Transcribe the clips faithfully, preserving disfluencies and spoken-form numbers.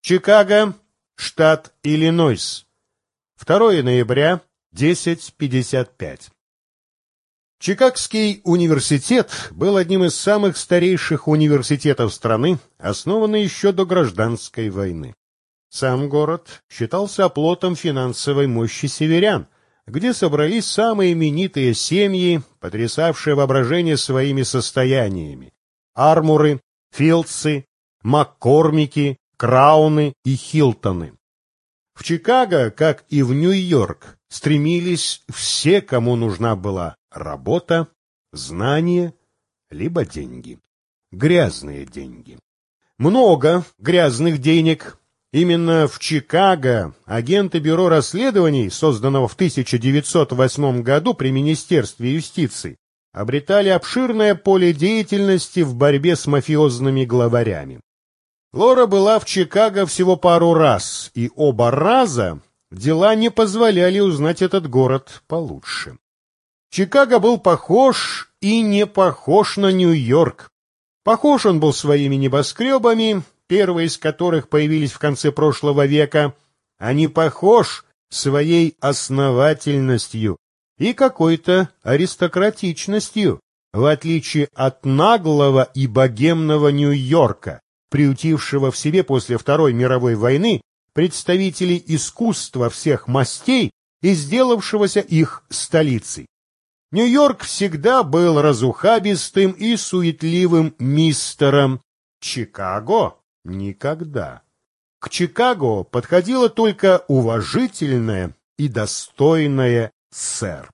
Чикаго, штат Иллинойс. второе ноября, десять пятьдесят пять. Чикагский университет был одним из самых старейших университетов страны, основанный еще до гражданской войны. Сам город считался оплотом финансовой мощи северян, где собрались самые именитые семьи, потрясавшие воображение своими состояниями: Армуры, Филдсы, Маккормики, Крауны и Хилтоны. В Чикаго, как и в Нью-Йорк, стремились все, кому нужна была работа, знания, либо деньги. Грязные деньги. Много грязных денег. Именно в Чикаго агенты Бюро расследований, созданного в тысяча девятьсот восьмом году при Министерстве юстиции, обретали обширное поле деятельности в борьбе с мафиозными главарями. Лора была в Чикаго всего пару раз, и оба раза дела не позволяли узнать этот город получше. Чикаго был похож и не похож на Нью-Йорк. Похож он был своими небоскребами, первые из которых появились в конце прошлого века, а не похож своей основательностью и какой-то аристократичностью, в отличие от наглого и богемного Нью-Йорка, приютившего в себе после Второй мировой войны представителей искусства всех мастей и сделавшегося их столицей. Нью-Йорк всегда был разухабистым и суетливым мистером. Чикаго — никогда. К Чикаго подходило только уважительное и достойное сэр.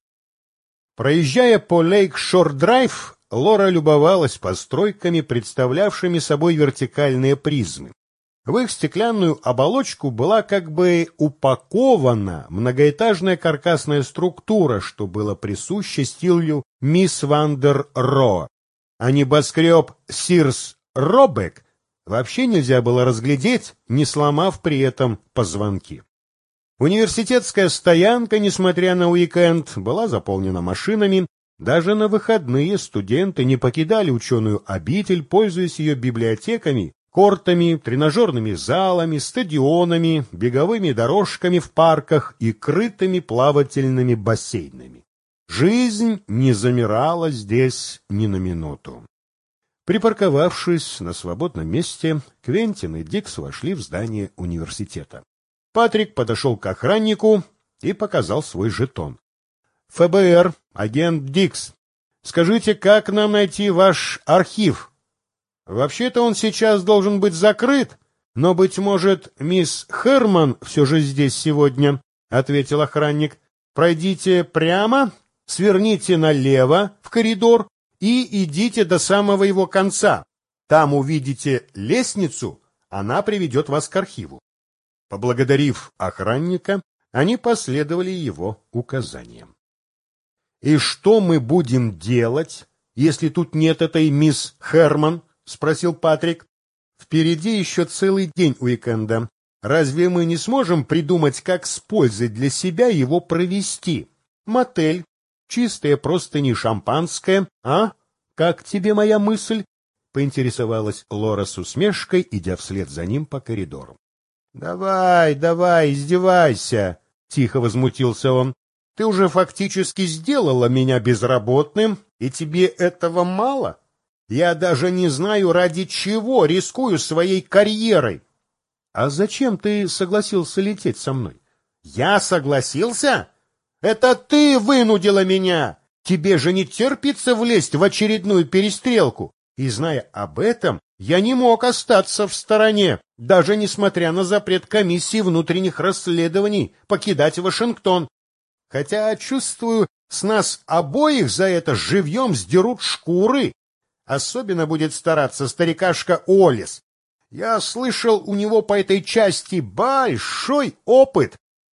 Проезжая по Лейк-Шор-Драйв, Лора любовалась постройками, представлявшими собой вертикальные призмы. В их стеклянную оболочку была как бы упакована многоэтажная каркасная структура, что было присуще стилю мисс Ван дер Роа. А небоскреб Сирс Робек вообще нельзя было разглядеть, не сломав при этом позвонки. Университетская стоянка, несмотря на уикенд, была заполнена машинами. Даже на выходные студенты не покидали ученую обитель, пользуясь ее библиотеками, кортами, тренажерными залами, стадионами, беговыми дорожками в парках и крытыми плавательными бассейнами. Жизнь не замирала здесь ни на минуту. Припарковавшись на свободном месте, Квентин и Дикс вошли в здание университета. Патрик подошел к охраннику и показал свой жетон. эф бэ эр, агент Дикс. Скажите, как нам найти ваш архив? Вообще-то он сейчас должен быть закрыт, но, быть может, мисс Херман все же здесь сегодня, — ответил охранник. Пройдите прямо, сверните налево в коридор и идите до самого его конца. Там увидите лестницу, она приведет вас к архиву. Поблагодарив охранника, они последовали его указаниям. — И что мы будем делать, если тут нет этой мисс Херман? — спросил Патрик. — Впереди еще целый день уикенда. Разве мы не сможем придумать, как с пользой для себя его провести? Мотель, чистые простыни, шампанское, а? Как тебе моя мысль? — поинтересовалась Лора с усмешкой, идя вслед за ним по коридору. — Давай, давай, издевайся! — тихо возмутился он. Ты уже фактически сделала меня безработным, и тебе этого мало? Я даже не знаю, ради чего рискую своей карьерой. А зачем ты согласился лететь со мной? Я согласился? Это ты вынудила меня. Тебе же не терпится влезть в очередную перестрелку. И, зная об этом, я не мог остаться в стороне, даже несмотря на запрет комиссии внутренних расследований покидать Вашингтон. Хотя, чувствую, с нас обоих за это живьем сдерут шкуры. Особенно будет стараться старикашка Олис. Я слышал, у него по этой части большой опыт.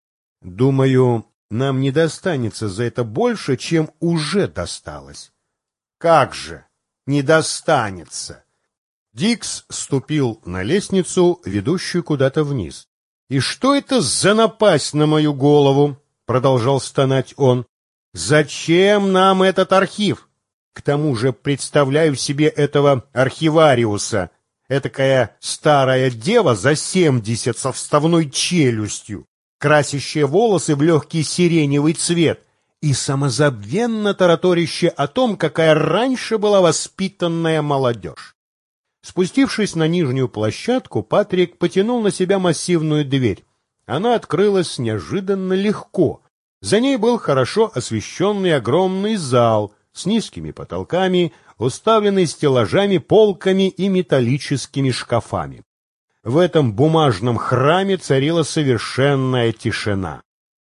Думаю, нам не достанется за это больше, чем уже досталось. Как же не достанется? Дикс ступил на лестницу, ведущую куда-то вниз. И что это за напасть на мою голову? — продолжал стонать он. — Зачем нам этот архив? К тому же представляю себе этого архивариуса. Этакая старая дева за семьдесят со вставной челюстью, красящая волосы в легкий сиреневый цвет и самозабвенно тараторящая о том, какая раньше была воспитанная молодежь. Спустившись на нижнюю площадку, Патрик потянул на себя массивную дверь. Она открылась неожиданно легко. За ней был хорошо освещенный огромный зал с низкими потолками, уставленный стеллажами, полками и металлическими шкафами. В этом бумажном храме царила совершенная тишина.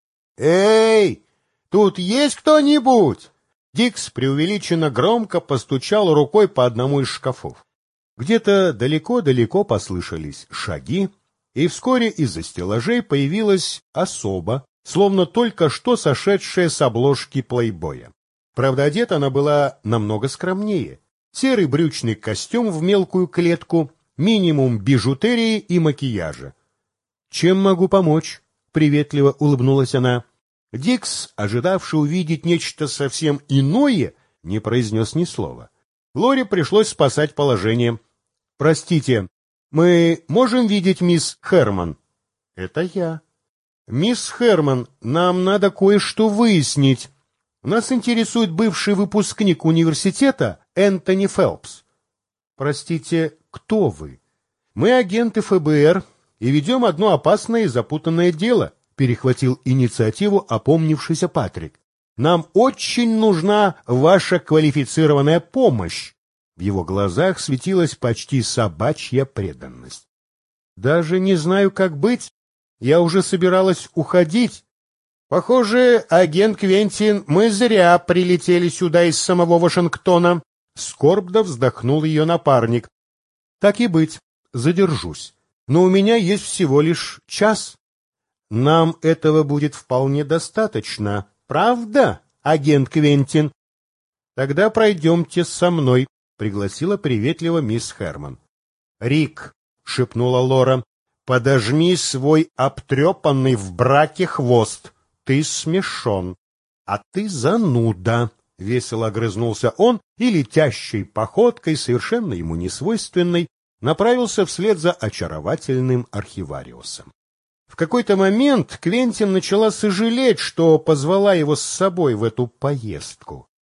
«Эй, тут есть кто-нибудь?» Дикс преувеличенно громко постучал рукой по одному из шкафов. Где-то далеко-далеко послышались шаги, и вскоре из-за стеллажей появилась особа, словно только что сошедшая с обложки плейбоя. Правда, одета она была намного скромнее. Серый брючный костюм в мелкую клетку, минимум бижутерии и макияжа. «Чем могу помочь?» — приветливо улыбнулась она. Дикс, ожидавший увидеть нечто совсем иное, не произнес ни слова. Лоре пришлось спасать положение. «Простите, мы можем видеть мисс Херман?» «Это я». «Мисс Херман, нам надо кое-что выяснить. Нас интересует бывший выпускник университета Энтони Фелпс». «Простите, кто вы?» «Мы агенты эф бэ эр и ведем одно опасное и запутанное дело», — перехватил инициативу опомнившийся Патрик. «Нам очень нужна ваша квалифицированная помощь». В его глазах светилась почти собачья преданность. «Даже не знаю, как быть. Я уже собиралась уходить. Похоже, агент Квентин, мы зря прилетели сюда из самого Вашингтона». Скорбно вздохнул ее напарник. «Так и быть, задержусь. Но у меня есть всего лишь час». «Нам этого будет вполне достаточно, правда, агент Квентин?» «Тогда пройдемте со мной», — пригласила приветливо мисс Херман. «Рик», — шепнула Лора, — «подожми свой обтрепанный в браке хвост. Ты смешон, а ты зануда». Весело огрызнулся он и летящей походкой, совершенно ему несвойственной, направился вслед за очаровательным архивариусом. В какой-то момент Квентин начала сожалеть, что позвала его с собой в эту поездку.